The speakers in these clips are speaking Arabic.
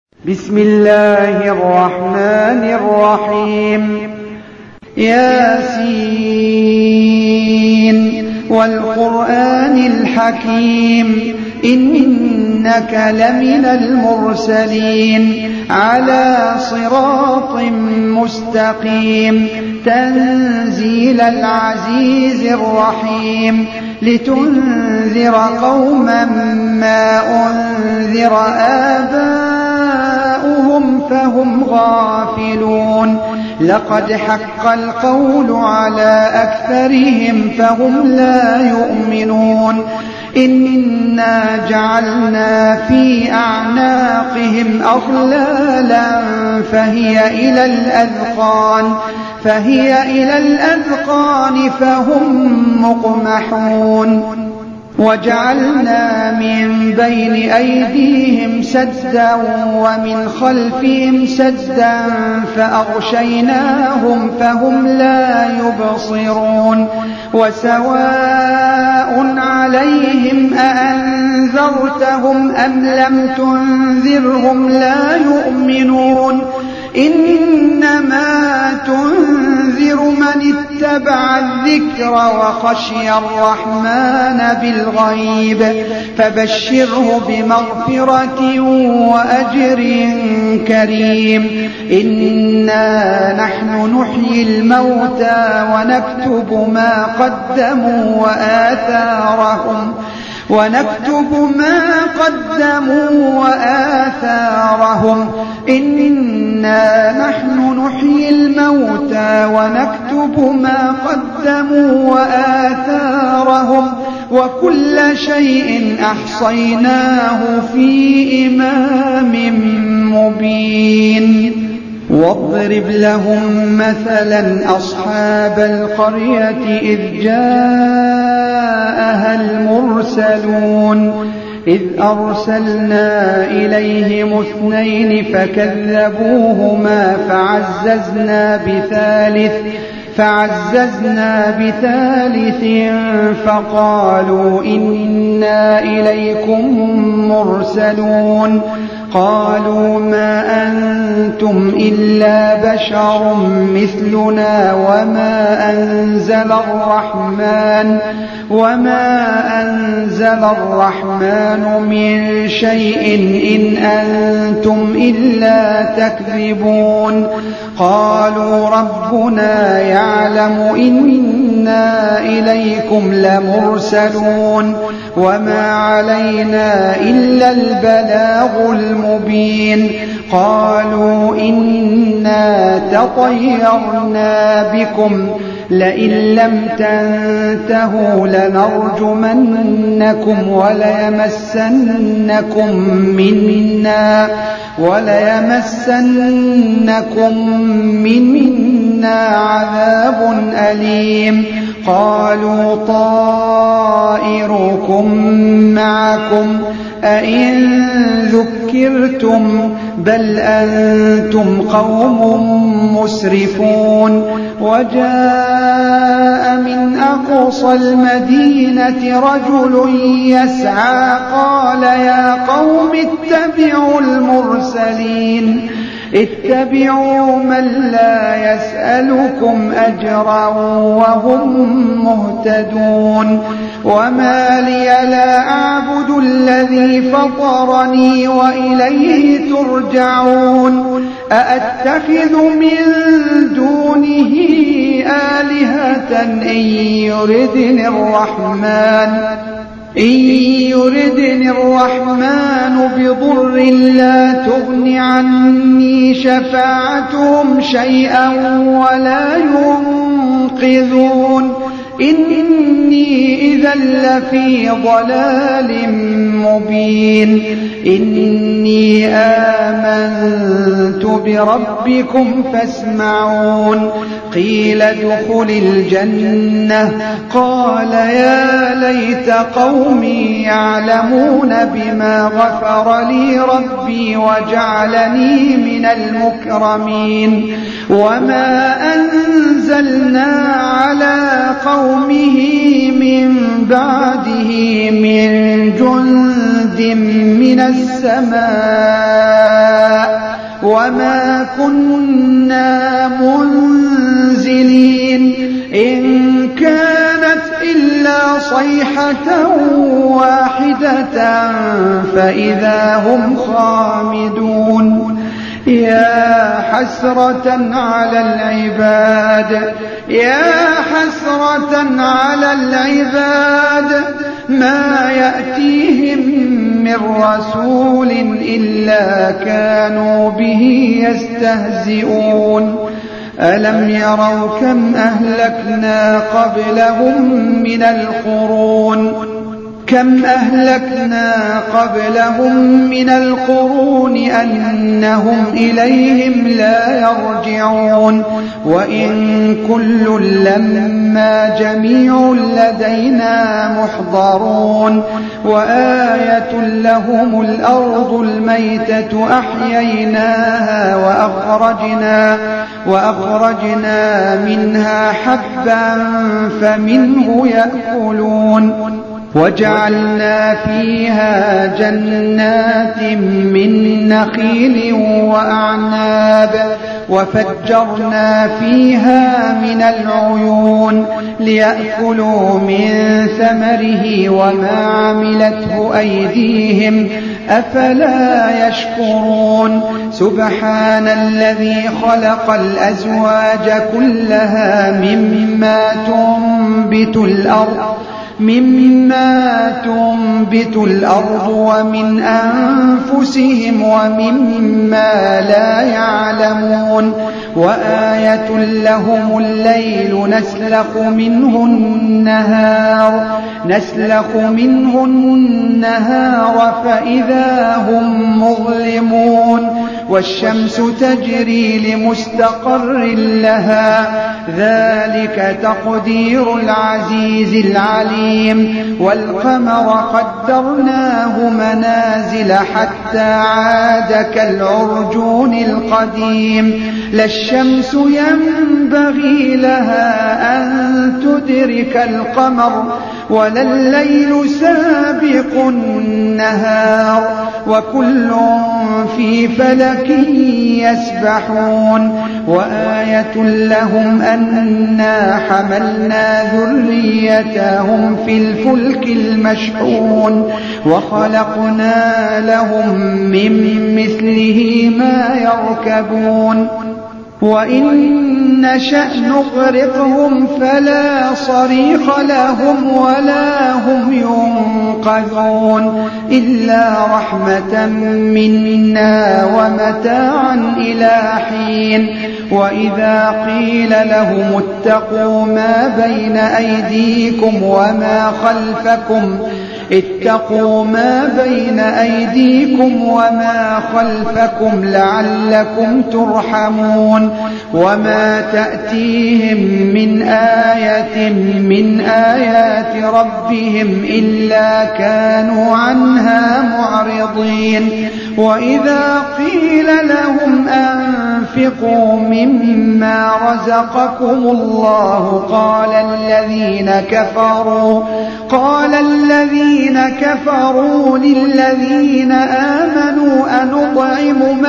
بسم الله الرحمن الرحيم. ياسين والقرآن الحكيم إنك لمن المرسلين على صراط مستقيم تنزيل العزيز الرحيم لتنذر قوما ما أنذر آباؤهم فهم غافلون لقد حق القول على أكثرهم فهم لا يؤمنون إنا جعلنا في أعناقهم أغلالا فهي إلى الأذقان فهم مقمحون وجعلنا من بين أيديهم سدا ومن خلفهم سدا فأغشيناهم فهم لا يبصرون وسواء عليهم أأنذرتهم أم لم تنذرهم لا يؤمنون إنما تنذر من اتبع الذكر وخشي الرحمن بالغيب فبشره بمغفرة وأجر كريم. إنا نحن نحيي الموتى ونكتب ما قدموا وآثارهم إنا نحن نحيي الموتى ونكتب ما قدموا وآثارهم وكل شيء أحصيناه في إمام مبين. واضرب لهم مثلا أصحاب القرية إذ جاءها المرسلون إذ أرسلنا إليهم 2 فكذبوهما فعززنا بثالث فقالوا إنا إليكم مرسلون قالوا ما أنتم إلا بشر مثلنا وما أنزل الرحمن من شيء إن أنتم إلا تكذبون قالوا ربنا يعلم إنا إليكم لمرسلون وما علينا إلا البلاغ المبين. قالوا إنا تطيرنا بكم لئن لم تنتهوا لنرجمنكم وليمسنكم منا عذاب أليم. قالوا طائركم معكم أئن ذكرتم بل أنتم قوم مسرفون. وجاء من أقصى المدينة رجل يسعى قال يا قوم اتبعوا المرسلين اتبعوا من لا يسألكم أجرا وهم مهتدون. وما لي لا أعبد الذي فطرني وإليه ترجعون أأتخذ من دونه آلهة إن يردني الرحمن بضر لا تغن عني شفاعتهم شيئا ولا ينقذون إني إذا لفي ضلال مبين. إني آمنت بربكم فاسمعون. قيل ادخل الجنة قال يا ليت قومي يعلمون بما غفر لي ربي وجعلني من المكرمين. وما أنزلنا على قومه من بعده من جند من السماء وما كنا منزلين إن كانت إلا صيحة واحدة فإذا هم خامدون يا حسرة على العباد على العباد ما يأتيهم من رسول إلا كانوا به يستهزئون ألم يروا كم أهلكنا قبلهم من القرون أنهم إليهم لا يرجعون وإن كل لما جميع لدينا محضرون وآية لهم الأرض الميتة أحييناها وأخرجنا منها حبا فمنه يأكلون وجعلنا فيها جنات من نخيل وأعناب وفجرنا فيها من العيون ليأكلوا من ثمره وما عملته أيديهم أفلا يشكرون سبحان الذي خلق الأزواج كلها مما تنبت الأرض ومن أنفسهم ومما لا يعلمون وآية لهم الليل نسلخ منه النهار فإذا هم مظلمون والشمس تجري لمستقر لها ذلك تقدير العزيز العليم والقمر قدرناه منازل حتى عاد كالعرجون القديم لا الشمس ينبغي لها أن تدرك القمر ولا الليل سابق النهار وكل في فلك يسبحون وآية لهم أنا حملنا ذريتهم في الفلك المشحون وخلقنا لهم من مثله ما يركبون وإن نشأ نغرقهم فلا صريخ لهم ولا هم ينقذون إلا رحمة منا ومتاعا إلى حين وإذا قيل لهم اتقوا ما بين أيديكم وما خلفكم لعلكم ترحمون وما تأتيهم من آيات ربهم إلا كانوا عنها معرضين وإذا قيل لهم أنفقوا مما رزقكم الله قال الذين كفروا للذين آمنوا أنطعم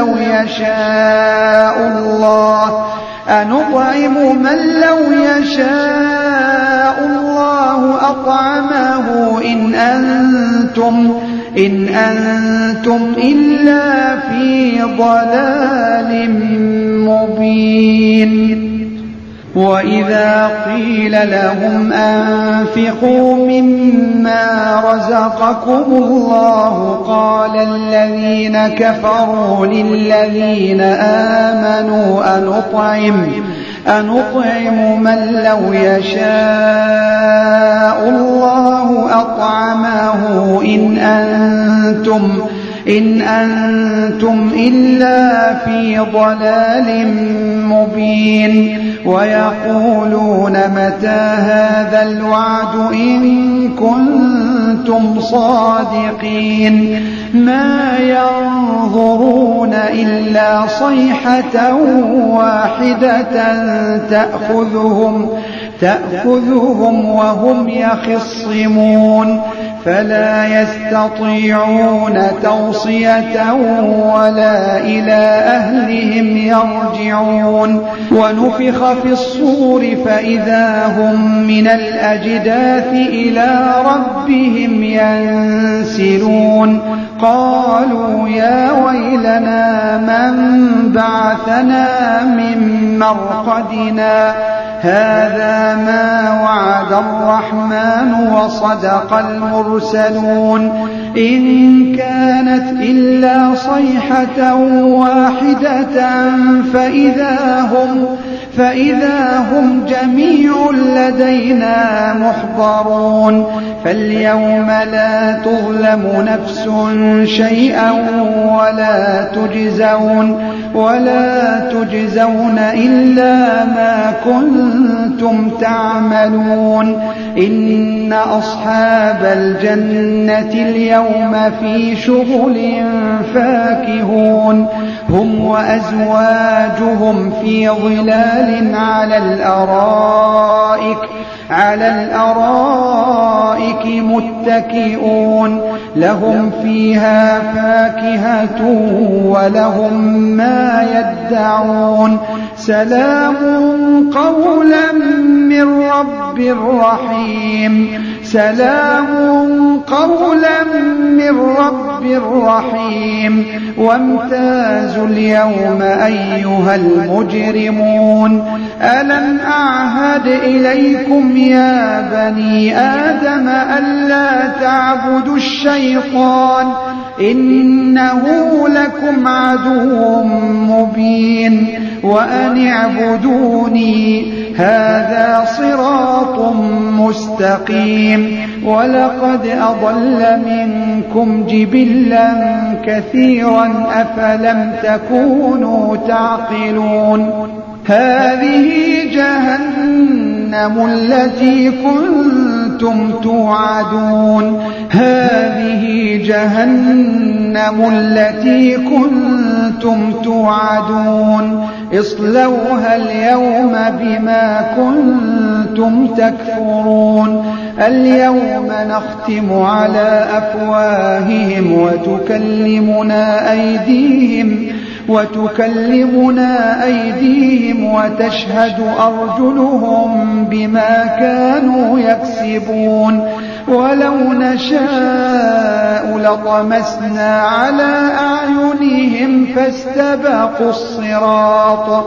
من لو يشاء الله أطعمه إن أنتم إلا في ضلال مبين وإذا قيل لهم أنفقوا مما رزقكم الله قال الذين كفروا للذين آمنوا أنطعم من لو يشاء الله أطعمه إن أنتم إلا في ضلال مبين ويقولون متى هذا الوعد إن كنتم صادقين ما ينظرون إلا صيحة واحدة تأخذهم وهم يخصمون فلا يستطيعون توصية ولا إلى أهلهم يرجعون ونفخ في الصور فإذا هم من الأجداث إلى ربهم ينسلون قالوا يا ويلنا من بعثنا من مرقدنا هذا ما وعد الرحمن وصدق المرسلون إن كانت إلا صيحة واحدة فإذا هم جميع لدينا محضرون فاليوم لا تظلم نفس شيئا ولا تجزون إلا ما كنتم تعملون إن أصحاب الجنة اليوم في شغل فاكهون هم وأزواجهم في ظلال على الأرائك متكئون لهم فيها فاكهة ولهم ما يدعون سلام قولا من رب رحيم وامتازوا اليوم أيها المجرمون ألم أعهد إليكم يا بني آدم ألا تعبدوا الشيطان إنه لكم عدو مبين وأن اعبدوني هذا صراط مستقيم ولقد أضل منكم جبلا كثيرا أفلم تكونوا تعقلون هذه جهنم التي كنتم توعدون اصلوها اليوم بما كنتم تكفرون اليوم نختم على أفواههم وتكلمنا أيديهم وتشهد أرجلهم بما كانوا يكسبون ولو نشاء لطمسنا على أعينهم فاستبقوا الصراط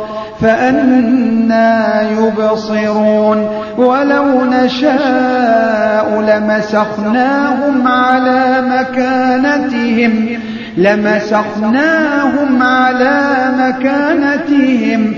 فأنى يبصرون ولو نشاء لمسخناهم على مكانتهم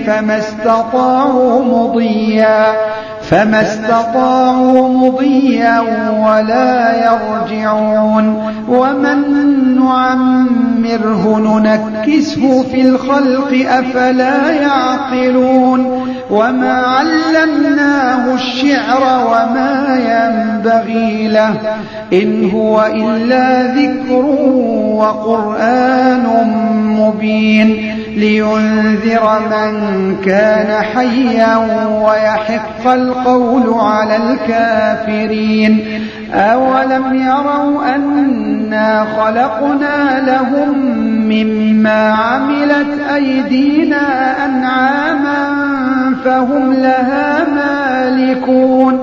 فما استطاعوا مضيا ولا يرجعون ومن نعمره ننكسه في الخلق أفلا يعقلون وما علمناه الشعر وما ينبغي له إن هو إلا ذكر وقرآن مبين لينذر من كان حيا ويحق القول على الكافرين أولم يروا أنا خلقنا لهم مما عملت أيدينا أنعاما فهم لها مالكون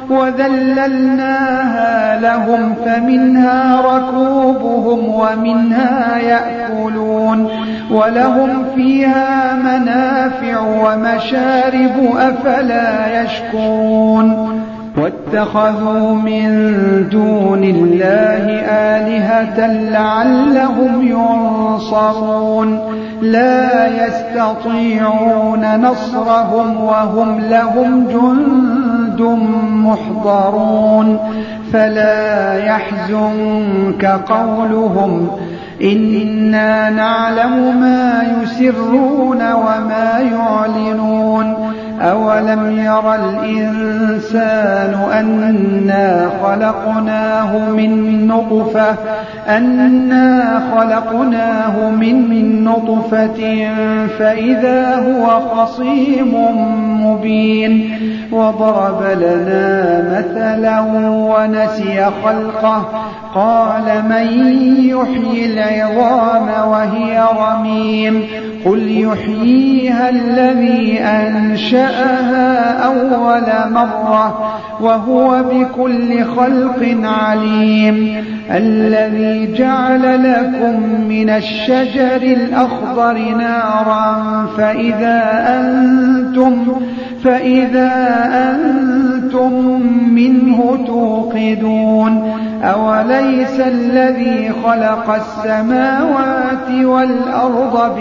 وذللناها لهم فمنها ركوبهم ومنها يأكلون ولهم فيها منافع ومشارب أفلا يشكرون واتخذوا من دون الله آلهة لعلهم ينصرون لا يستطيعون نصرهم وهم لهم جند محضرون فلا يحزنك قولهم إنا نعلم ما يسرون وما يعلنون أولم ير الإنسان أنا خلقناه من نطفة فإذا هو خصيم مبين وضرب لنا مثلا ونسي خلقه قال من يحيي العظام وهي رميم قل يحييها الذي أنشأها أول مرة وهو بكل خلق عليم الذي جعل لكم من الشجر الأخضر نارا فإذا أنتم منه توقدون أوليس الذي خلق السماوات والأرض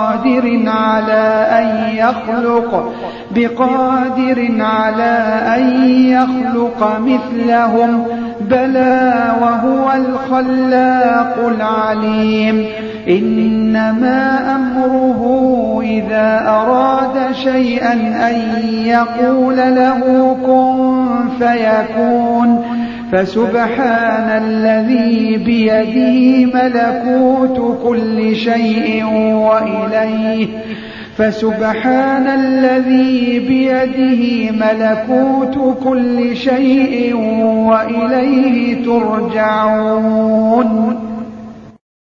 بقادر على أن يخلق مثلهم بلى وهو الخلاق العليم إنما أمره إذا أراد شيئا أن يقول له كن فيكون فسبحان الذي بيده ملكوت كل شيء وإليه ترجعون